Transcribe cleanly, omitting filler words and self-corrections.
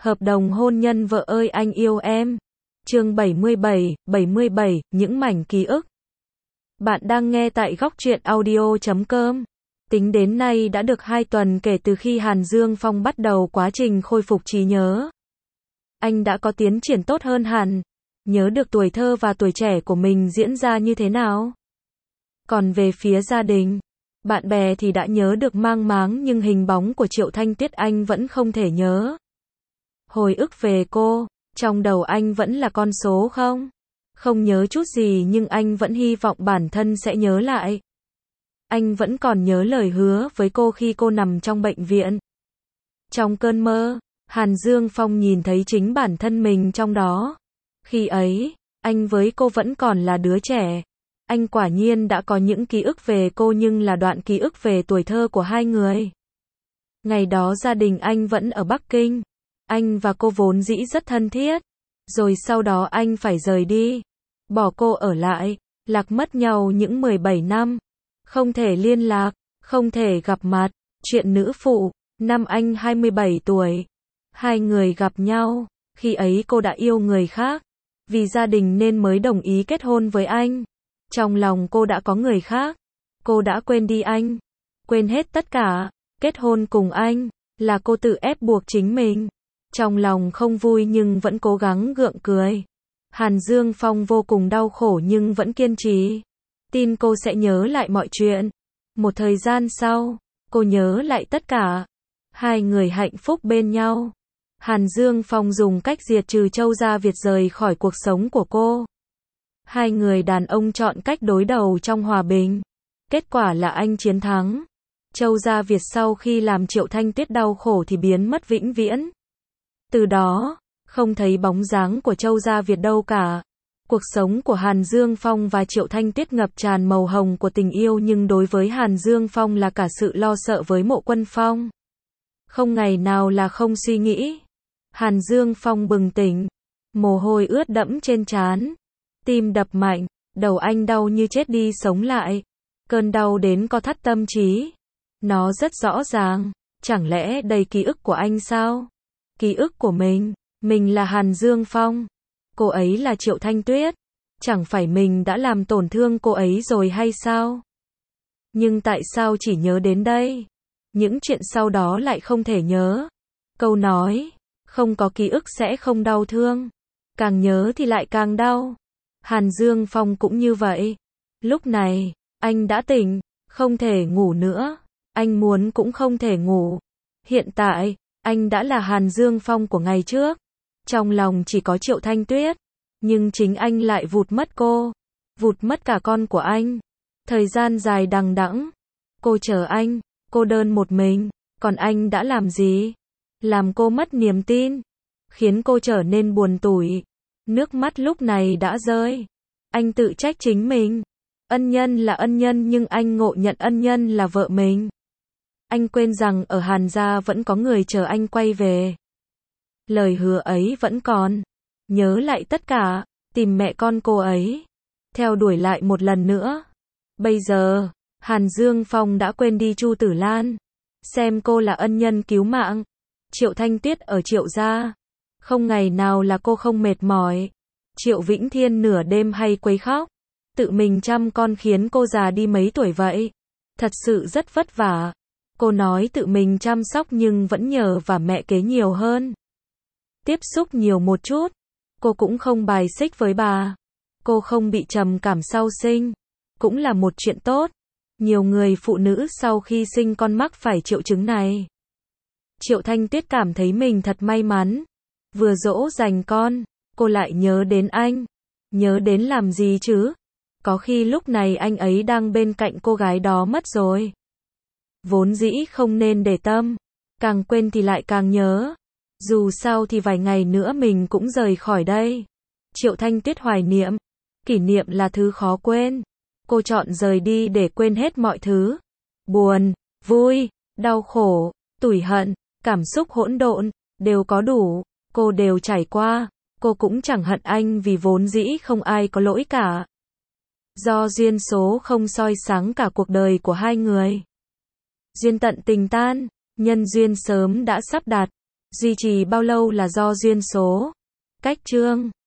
Hợp đồng hôn nhân vợ ơi anh yêu em. Chương 77, những mảnh ký ức. Bạn đang nghe tại Góc Truyện Audio.com. Tính đến nay đã được 2 tuần kể từ khi Hàn Dương Phong bắt đầu quá trình khôi phục trí nhớ. Anh đã có tiến triển tốt hơn hẳn. Nhớ được tuổi thơ và tuổi trẻ của mình diễn ra như thế nào. Còn về phía gia đình, bạn bè thì đã nhớ được mang máng nhưng hình bóng của Triệu Thanh Tuyết anh vẫn không thể nhớ. Hồi ức về cô, trong đầu anh vẫn là con số không? Không nhớ chút gì nhưng anh vẫn hy vọng bản thân sẽ nhớ lại. Anh vẫn còn nhớ lời hứa với cô khi cô nằm trong bệnh viện. Trong cơn mơ, Hàn Dương Phong nhìn thấy chính bản thân mình trong đó. Khi ấy, anh với cô vẫn còn là đứa trẻ. Anh quả nhiên đã có những ký ức về cô nhưng là đoạn ký ức về tuổi thơ của hai người. Ngày đó gia đình anh vẫn ở Bắc Kinh. Anh và cô vốn dĩ rất thân thiết. Rồi sau đó anh phải rời đi. Bỏ cô ở lại. Lạc mất nhau những 17 năm. Không thể liên lạc. Không thể gặp mặt. Chuyện nữ phụ. Năm anh 27 tuổi. Hai người gặp nhau. Khi ấy cô đã yêu người khác. Vì gia đình nên mới đồng ý kết hôn với anh. Trong lòng cô đã có người khác. Cô đã quên đi anh. Quên hết tất cả. Kết hôn cùng anh. Là cô tự ép buộc chính mình. Trong lòng không vui nhưng vẫn cố gắng gượng cười. Hàn Dương Phong vô cùng đau khổ nhưng vẫn kiên trì. Tin cô sẽ nhớ lại mọi chuyện. Một thời gian sau, cô nhớ lại tất cả. Hai người hạnh phúc bên nhau. Hàn Dương Phong dùng cách diệt trừ Châu Gia Việt rời khỏi cuộc sống của cô. Hai người đàn ông chọn cách đối đầu trong hòa bình. Kết quả là anh chiến thắng. Châu Gia Việt sau khi làm Triệu Thanh Tuyết đau khổ thì biến mất vĩnh viễn. Từ đó, không thấy bóng dáng của Châu Gia Việt đâu cả. Cuộc sống của Hàn Dương Phong và Triệu Thanh Tuyết ngập tràn màu hồng của tình yêu nhưng đối với Hàn Dương Phong là cả sự lo sợ với Mộ Quân Phong. Không ngày nào là không suy nghĩ. Hàn Dương Phong bừng tỉnh. Mồ hôi ướt đẫm trên trán. Tim đập mạnh. Đầu anh đau như chết đi sống lại. Cơn đau đến co thắt tâm trí. Nó rất rõ ràng. Chẳng lẽ đây ký ức của anh sao? Ký ức của mình là Hàn Dương Phong. Cô ấy là Triệu Thanh Tuyết. Chẳng phải mình đã làm tổn thương cô ấy rồi hay sao? Nhưng tại sao chỉ nhớ đến đây? Những chuyện sau đó lại không thể nhớ. Câu nói, không có ký ức sẽ không đau thương. Càng nhớ thì lại càng đau. Hàn Dương Phong cũng như vậy. Lúc này, anh đã tỉnh, không thể ngủ nữa. Anh muốn cũng không thể ngủ. Hiện tại, anh đã là Hàn Dương Phong của ngày trước. Trong lòng chỉ có Triệu Thanh Tuyết. Nhưng chính anh lại vụt mất cô. Vụt mất cả con của anh. Thời gian dài đằng đẵng. Cô chờ anh. Cô đơn một mình. Còn anh đã làm gì? Làm cô mất niềm tin. Khiến cô trở nên buồn tủi. Nước mắt lúc này đã rơi. Anh tự trách chính mình. Ân nhân là ân nhân nhưng anh ngộ nhận ân nhân là vợ mình. Anh quên rằng ở Hàn gia vẫn có người chờ anh quay về. Lời hứa ấy vẫn còn. Nhớ lại tất cả. Tìm mẹ con cô ấy. Theo đuổi lại một lần nữa. Bây giờ, Hàn Dương Phong đã quên đi Chu Tử Lan. Xem cô là ân nhân cứu mạng. Triệu Thanh Tuyết ở Triệu gia. Không ngày nào là cô không mệt mỏi. Triệu Vĩnh Thiên nửa đêm hay quấy khóc. Tự mình chăm con khiến cô già đi mấy tuổi vậy. Thật sự rất vất vả. Cô nói tự mình chăm sóc nhưng vẫn nhờ và mẹ kế nhiều hơn. Tiếp xúc nhiều một chút. Cô cũng không bài xích với bà. Cô không bị trầm cảm sau sinh. Cũng là một chuyện tốt. Nhiều người phụ nữ sau khi sinh con mắc phải triệu chứng này. Triệu Thanh Tuyết cảm thấy mình thật may mắn. Vừa dỗ dành con, cô lại nhớ đến anh. Nhớ đến làm gì chứ? Có khi lúc này anh ấy đang bên cạnh cô gái đó mất rồi. Vốn dĩ không nên để tâm. Càng quên thì lại càng nhớ. Dù sao thì vài ngày nữa mình cũng rời khỏi đây. Triệu Thanh Tuyết hoài niệm. Kỷ niệm là thứ khó quên. Cô chọn rời đi để quên hết mọi thứ. Buồn, vui, đau khổ, tủi hận, cảm xúc hỗn độn, đều có đủ. Cô đều trải qua. Cô cũng chẳng hận anh vì vốn dĩ không ai có lỗi cả. Do duyên số không soi sáng cả cuộc đời của hai người. Duyên tận tình tan, nhân duyên sớm đã sắp đặt. Duy trì bao lâu là do duyên số. Cách chương